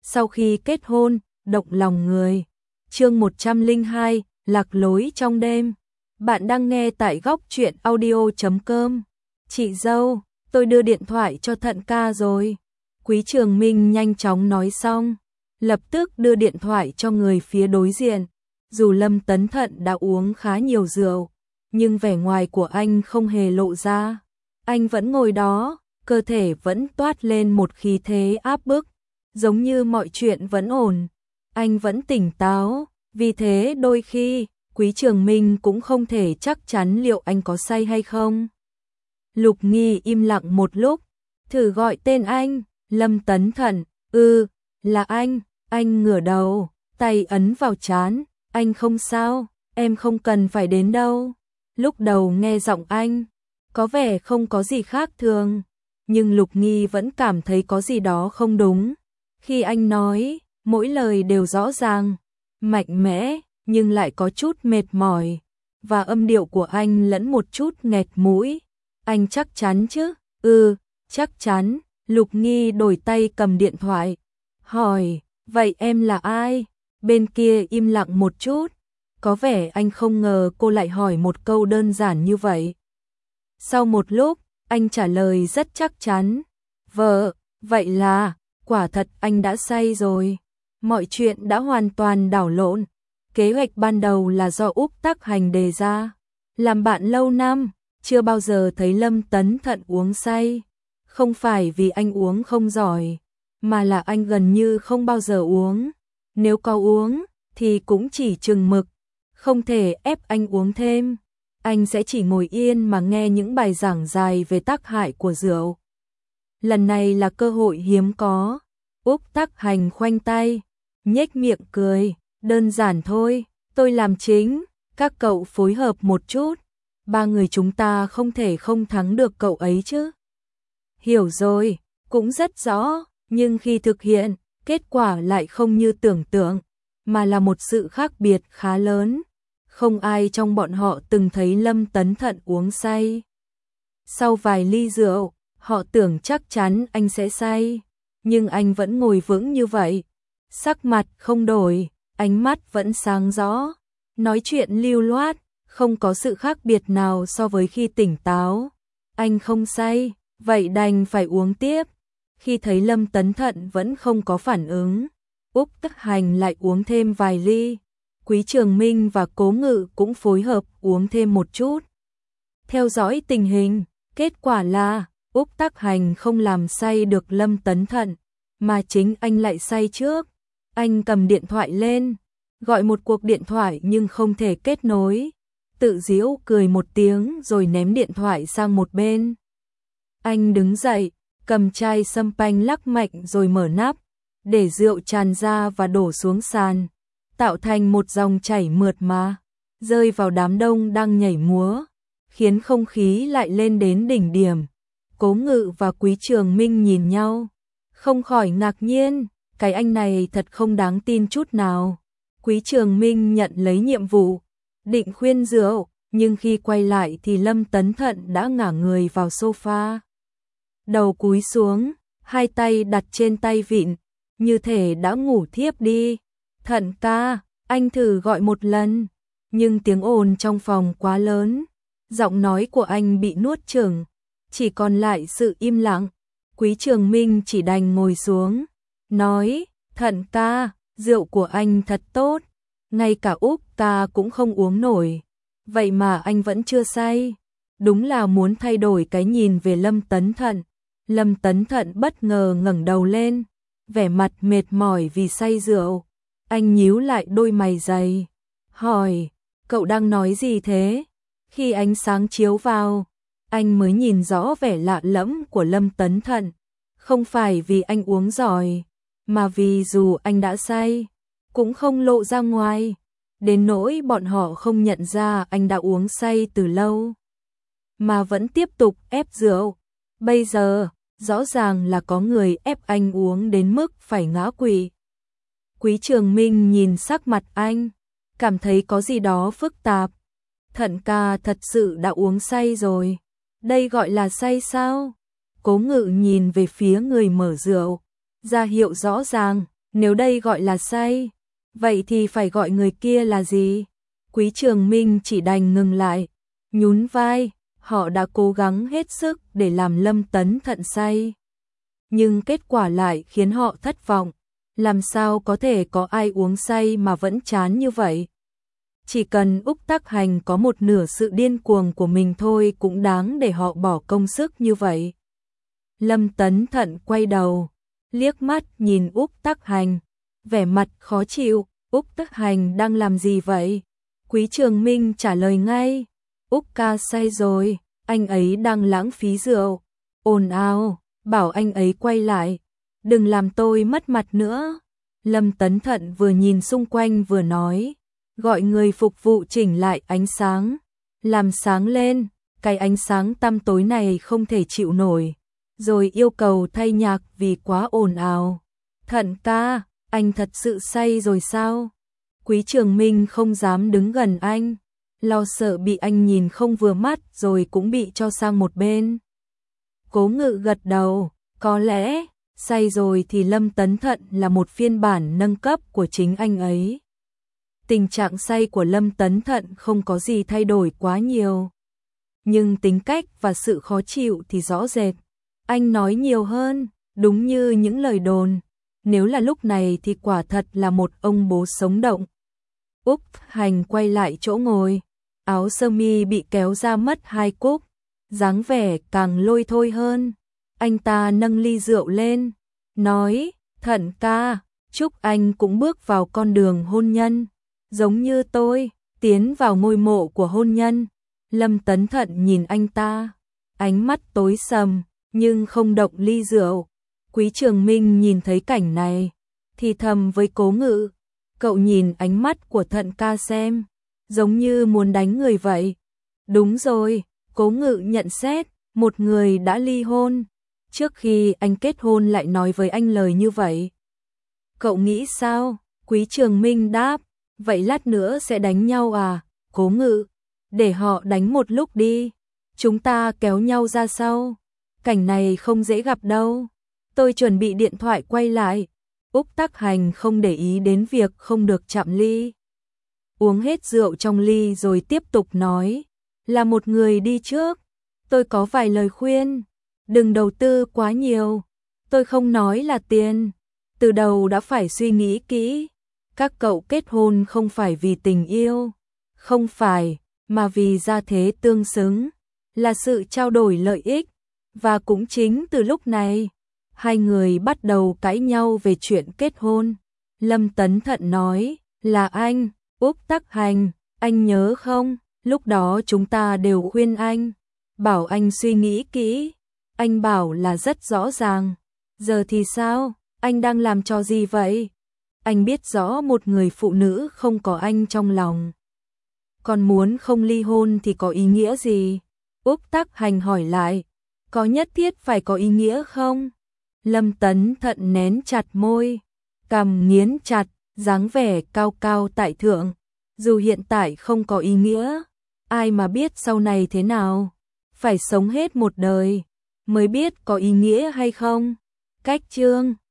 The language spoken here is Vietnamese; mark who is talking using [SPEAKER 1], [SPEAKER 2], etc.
[SPEAKER 1] sau khi kết hôn, động lòng người. Chương 102, lạc lối trong đêm. Bạn đang nghe tại góc truyện audio.com. Chị dâu, tôi đưa điện thoại cho Thận ca rồi. Quý Trường Minh nhanh chóng nói xong, lập tức đưa điện thoại cho người phía đối diện. Dù Lâm Tấn Thận đã uống khá nhiều rượu, nhưng vẻ ngoài của anh không hề lộ ra. Anh vẫn ngồi đó, cơ thể vẫn toát lên một khí thế áp bức, giống như mọi chuyện vẫn ổn. Anh vẫn tỉnh táo, vì thế đôi khi, Quý Trường Minh cũng không thể chắc chắn liệu anh có say hay không. Lục Nghi im lặng một lúc, thử gọi tên anh, Lâm Tấn Thận, là anh ngửa đầu, tay ấn vào trán, anh không sao, em không cần phải đến đâu. Lúc đầu nghe giọng anh, có vẻ không có gì khác thường, nhưng Lục Nghi vẫn cảm thấy có gì đó không đúng. Khi anh nói, mỗi lời đều rõ ràng, mạnh mẽ, nhưng lại có chút mệt mỏi, và âm điệu của anh lẫn một chút nghẹt mũi. Anh chắc chắn chứ? Chắc chắn. Lục Nghi đổi tay cầm điện thoại, hỏi, vậy em là ai? Bên kia im lặng một chút, có vẻ anh không ngờ cô lại hỏi một câu đơn giản như vậy. Sau một lúc, anh trả lời rất chắc chắn, vợ, vậy là, quả thật anh đã say rồi. Mọi chuyện đã hoàn toàn đảo lộn. Kế hoạch ban đầu là do Úc Tắc Hành đề ra. Làm bạn lâu năm, chưa bao giờ thấy Lâm Tấn Thận uống say. Không phải vì anh uống không giỏi, mà là anh gần như không bao giờ uống. Nếu có uống, thì cũng chỉ chừng mực, không thể ép anh uống thêm. Anh sẽ chỉ ngồi yên mà nghe những bài giảng dài về tác hại của rượu. Lần này là cơ hội hiếm có. Úc Tắc Hành khoanh tay, nhếch miệng cười, đơn giản thôi, tôi làm chính, các cậu phối hợp một chút. Ba người chúng ta không thể không thắng được cậu ấy chứ. Hiểu rồi, cũng rất rõ, nhưng khi thực hiện, kết quả lại không như tưởng tượng, mà là một sự khác biệt khá lớn. Không ai trong bọn họ từng thấy Lâm Tấn Thận uống say. Sau vài ly rượu, họ tưởng chắc chắn anh sẽ say, nhưng anh vẫn ngồi vững như vậy. Sắc mặt không đổi, ánh mắt vẫn sáng rõ, nói chuyện lưu loát, không có sự khác biệt nào so với khi tỉnh táo. Anh không say, vậy đành phải uống tiếp. Khi thấy Lâm Tấn Thận vẫn không có phản ứng, Úc Tắc Hành lại uống thêm vài ly. Quý Trường Minh và Cố Ngự cũng phối hợp uống thêm một chút. Theo dõi tình hình, kết quả là Úc Tắc Hành không làm say được Lâm Tấn Thận, mà chính anh lại say trước. Anh cầm điện thoại lên, gọi một cuộc điện thoại nhưng không thể kết nối. Tự giễu cười một tiếng rồi ném điện thoại sang một bên. Anh đứng dậy, cầm chai sâm panh lắc mạnh rồi mở nắp, để rượu tràn ra và đổ xuống sàn, tạo thành một dòng chảy mượt mà, rơi vào đám đông đang nhảy múa, khiến không khí lại lên đến đỉnh điểm. Cố Ngự và Quý Trường Minh nhìn nhau, không khỏi ngạc nhiên, cái anh này thật không đáng tin chút nào. Quý Trường Minh nhận lấy nhiệm vụ, định khuyên rượu, nhưng khi quay lại thì Lâm Tấn Thận đã ngả người vào sofa. Đầu cúi xuống, hai tay đặt trên tay vịn, như thể đã ngủ thiếp đi. Thận ca, anh thử gọi một lần, nhưng tiếng ồn trong phòng quá lớn, giọng nói của anh bị nuốt chửng, chỉ còn lại sự im lặng. Quý Trường Minh chỉ đành ngồi xuống, nói, Thận ca, rượu của anh thật tốt, ngay cả Úc ca cũng không uống nổi, vậy mà anh vẫn chưa say. Đúng là muốn thay đổi cái nhìn về Lâm Tấn Thận. Lâm Tấn Thận bất ngờ ngẩng đầu lên, vẻ mặt mệt mỏi vì say rượu. Anh nhíu lại đôi mày dày, hỏi, cậu đang nói gì thế? Khi ánh sáng chiếu vào, anh mới nhìn rõ vẻ lạ lẫm của Lâm Tấn Thận. Không phải vì anh uống giỏi, mà vì dù anh đã say, cũng không lộ ra ngoài, đến nỗi bọn họ không nhận ra anh đã uống say từ lâu, mà vẫn tiếp tục ép rượu. Bây giờ, rõ ràng là có người ép anh uống đến mức phải ngã quỵ. Quý Trường Minh nhìn sắc mặt anh, cảm thấy có gì đó phức tạp. Thận ca thật sự đã uống say rồi. Đây gọi là say sao? Cố Ngự nhìn về phía người mở rượu, ra hiệu rõ ràng, Nếu đây gọi là say, vậy thì phải gọi người kia là gì? Quý Trường Minh chỉ đành ngừng lại, nhún vai, họ đã cố gắng hết sức để làm Lâm Tấn Thận say. Nhưng kết quả lại khiến họ thất vọng, làm sao có thể có ai uống say mà vẫn chán như vậy? Chỉ cần Úc Tắc Hành có một nửa sự điên cuồng của mình thôi cũng đáng để họ bỏ công sức như vậy. Lâm Tấn Thận quay đầu, liếc mắt nhìn Úc Tắc Hành, vẻ mặt khó chịu, Úc Tắc Hành đang làm gì vậy? Quý Trường Minh trả lời ngay, Úc ca say rồi, anh ấy đang lãng phí rượu, ồn ào, bảo anh ấy quay lại, đừng làm tôi mất mặt nữa. Lâm Tấn Thận vừa nhìn xung quanh vừa nói, gọi người phục vụ chỉnh lại ánh sáng, làm sáng lên, cái ánh sáng tăm tối này không thể chịu nổi, rồi yêu cầu thay nhạc vì quá ồn ào. Thận ca, anh thật sự say rồi sao? Quý Trường Minh không dám đứng gần anh, lo sợ bị anh nhìn không vừa mắt rồi cũng bị cho sang một bên. Cố Ngự gật đầu, có lẽ, say rồi thì Lâm Tấn Thận là một phiên bản nâng cấp của chính anh ấy. Tình trạng say của Lâm Tấn Thận không có gì thay đổi quá nhiều. Nhưng tính cách và sự khó chịu thì rõ rệt. Anh nói nhiều hơn, đúng như những lời đồn. Nếu là lúc này thì quả thật là một ông bố sống động. Úc Hành quay lại chỗ ngồi, áo sơ mi bị kéo ra mất 2 cúc, dáng vẻ càng lôi thôi hơn. Anh ta nâng ly rượu lên, nói, Thận ca, chúc anh cũng bước vào con đường hôn nhân, giống như tôi, tiến vào ngôi mộ của hôn nhân. Lâm Tấn Thận nhìn anh ta, ánh mắt tối sầm, nhưng không động ly rượu. Quý Trường Minh nhìn thấy cảnh này, thì thầm với Cố Ngự, cậu nhìn ánh mắt của Thận ca xem, giống như muốn đánh người vậy. Đúng rồi, Cố Ngự nhận xét, một người đã ly hôn, trước khi anh kết hôn lại nói với anh lời như vậy. Cậu nghĩ sao? Quý Trường Minh đáp, vậy lát nữa sẽ đánh nhau à? Cố Ngự, để họ đánh một lúc đi, chúng ta kéo nhau ra sau. Cảnh này không dễ gặp đâu. Tôi chuẩn bị điện thoại quay lại. Úc Tắc Hành không để ý đến việc không được chạm ly. Uống hết rượu trong ly rồi tiếp tục nói, là một người đi trước. Tôi có vài lời khuyên, đừng đầu tư quá nhiều. Tôi không nói là tiền, từ đầu đã phải suy nghĩ kỹ. Các cậu kết hôn không phải vì tình yêu, không phải, mà vì gia thế tương xứng, là sự trao đổi lợi ích. Và cũng chính từ lúc này, hai người bắt đầu cãi nhau về chuyện kết hôn. Lâm Tấn Thận nói, là anh, Úc Tắc Hành, anh nhớ không? Lúc đó chúng ta đều khuyên anh, bảo anh suy nghĩ kỹ. Anh bảo là rất rõ ràng. Giờ thì sao? Anh đang làm trò gì vậy? Anh biết rõ một người phụ nữ không có anh trong lòng, còn muốn không ly hôn thì có ý nghĩa gì? Úc Tắc Hành hỏi lại, có nhất thiết phải có ý nghĩa không? Lâm Tấn Thận nén chặt môi, cằm nghiến chặt, dáng vẻ cao cao tại thượng. Dù hiện tại không có ý nghĩa, ai mà biết sau này thế nào? Phải sống hết một đời mới biết có ý nghĩa hay không? Cách chương